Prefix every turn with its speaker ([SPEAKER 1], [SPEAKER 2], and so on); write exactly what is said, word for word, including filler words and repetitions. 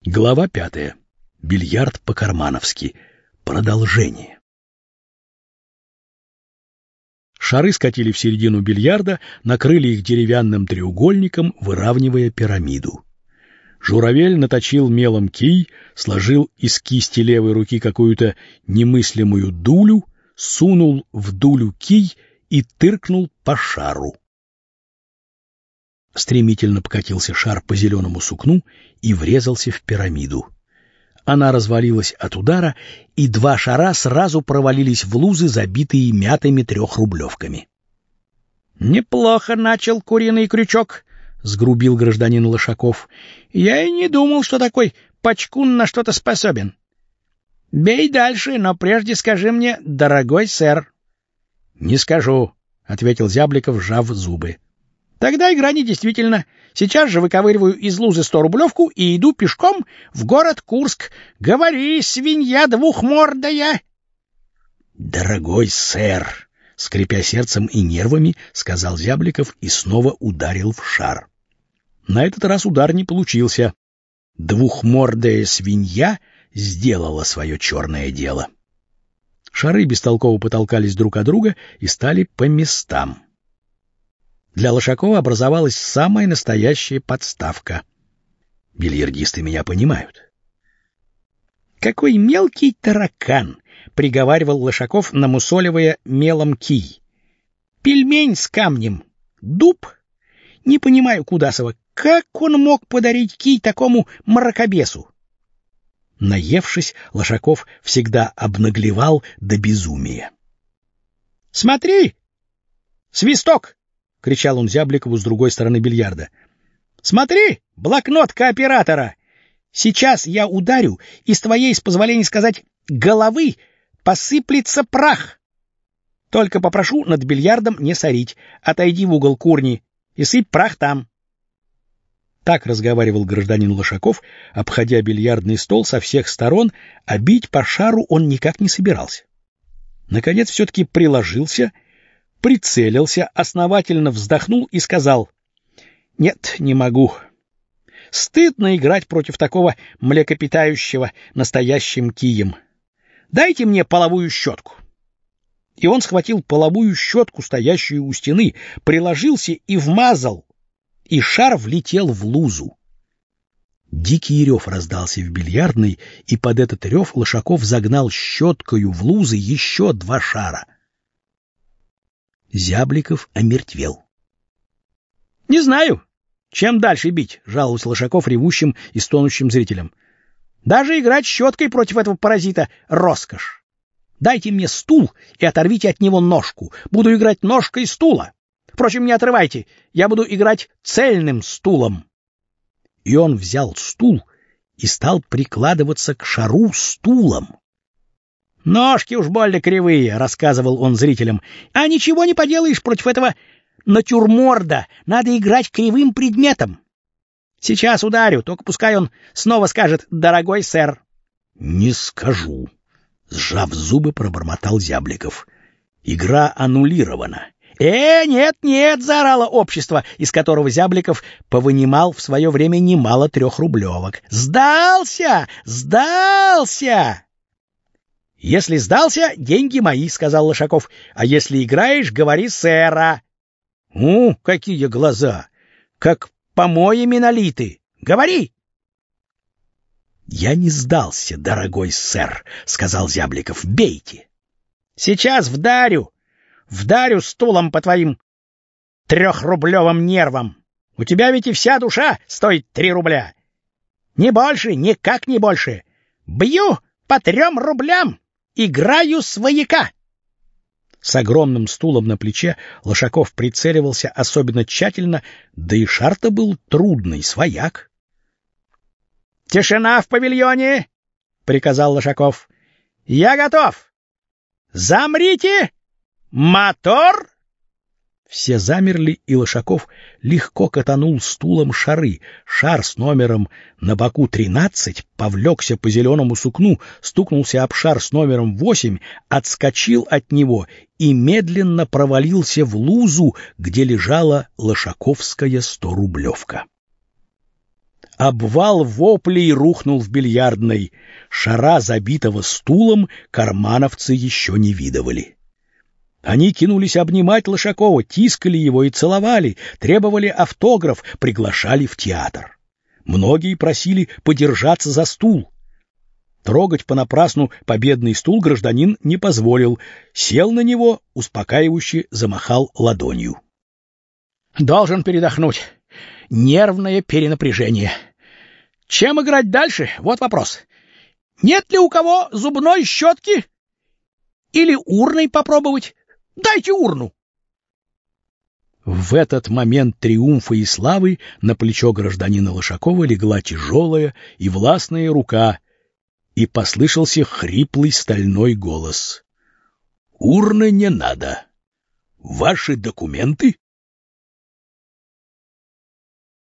[SPEAKER 1] Глава пятая. Бильярд по-кармановски. Продолжение. Шары скатили в середину бильярда, накрыли их деревянным треугольником, выравнивая пирамиду. Журавель наточил мелом кий, сложил из кисти левой руки какую-то немыслимую дулю, сунул в дулю кий и тыркнул по шару. Стремительно покатился шар по зеленому сукну и врезался в пирамиду. Она развалилась от удара, и два шара сразу провалились в лузы, забитые мятыми трехрублевками. — Неплохо начал куриный крючок, — сгрубил гражданин Лошаков. — Я и не думал, что такой пачкун на что-то способен. — Бей дальше, но прежде скажи мне, дорогой сэр. — Не скажу, — ответил Зябликов, сжав зубы. — Тогда игра недействительна. Сейчас же выковыриваю из лузы сторублевку и иду пешком в город Курск. Говори, свинья двухмордая! — Дорогой сэр! — скрипя сердцем и нервами, сказал Зябликов и снова ударил в шар. На этот раз удар не получился. Двухмордая свинья сделала свое черное дело. Шары бестолково потолкались друг от друга и стали по местам. Для Лошакова образовалась самая настоящая подставка. Бильярдисты меня понимают. «Какой мелкий таракан!» — приговаривал Лошаков, намусоливая мелом кий. «Пельмень с камнем. Дуб? Не понимаю, Кудасова, как он мог подарить кий такому мракобесу?» Наевшись, Лошаков всегда обнаглевал до безумия. «Смотри! Свисток!» — кричал он Зябликову с другой стороны бильярда. — Смотри, блокнот кооператора! Сейчас я ударю, и с твоей, с позволения сказать, головы посыплется прах. Только попрошу над бильярдом не сорить. Отойди в угол курни и сыпь прах там. Так разговаривал гражданин Лошаков, обходя бильярдный стол со всех сторон, а бить по шару он никак не собирался. Наконец все-таки приложился, прицелился, основательно вздохнул и сказал: — Нет, не могу. Стыдно играть против такого млекопитающего настоящим кием. Дайте мне половую щетку. И он схватил половую щетку, стоящую у стены, приложился и вмазал, и шар влетел в лузу. Дикий рев раздался в бильярдной, и под этот рев Лошаков загнал щеткою в лузы еще два шара. Зябликов омертвел. — Не знаю, чем дальше бить, — жаловался Лошаков ревущим и стонущим зрителям. — Даже играть щеткой против этого паразита — роскошь. Дайте мне стул и оторвите от него ножку. Буду играть ножкой стула. Впрочем, не отрывайте, я буду играть цельным стулом. И он взял стул и стал прикладываться к шару стулом. «Ножки уж больно кривые», — рассказывал он зрителям. «А ничего не поделаешь против этого натюрморда. Надо играть кривым предметом. Сейчас ударю, только пускай он снова скажет «дорогой сэр». «Не скажу», — сжав зубы, пробормотал Зябликов. «Игра аннулирована». «Э, нет-нет», — заорало общество, из которого Зябликов повынимал в свое время немало трехрублевок. «Сдался! Сдался!» «Если сдался, деньги мои», — сказал Лошаков. «А если играешь, говори сэра». «У, какие глаза! Как помоями налиты! Говори!» «Я не сдался, дорогой сэр», — сказал Зябликов. «Бейте». «Сейчас вдарю! Вдарю стулом по твоим трехрублевым нервам! У тебя ведь и вся душа стоит три рубля! Не больше, никак не больше! Бью по трем рублям! Играю свояка!» С огромным стулом на плече Лошаков прицеливался особенно тщательно, да и шар-то был трудный, свояк. «Тишина в павильоне!» — приказал Лошаков. «Я готов! Замрите! Мотор!» Все замерли, и Лошаков легко катанул стулом шары. Шар с номером на боку тринадцать повлекся по зеленому сукну, стукнулся об шар с номером восемь, отскочил от него и медленно провалился в лузу, где лежала лошаковская сторублевка. Обвал воплей рухнул в бильярдной. Шара, забитого стулом, кармановцы еще не видывали. Они кинулись обнимать Лошакова, тискали его и целовали, требовали автограф, приглашали в театр. Многие просили подержаться за стул. Трогать понапрасну победный стул гражданин не позволил, сел на него, успокаивающе замахал ладонью. «Должен передохнуть. Нервное перенапряжение. Чем играть дальше? Вот вопрос. Нет ли у кого зубной щетки? Или урной попробовать? Дайте урну!» В этот момент триумфа и славы на плечо гражданина Лошакова легла тяжелая и властная рука, и послышался хриплый стальной голос. «Урны не надо. Ваши документы?»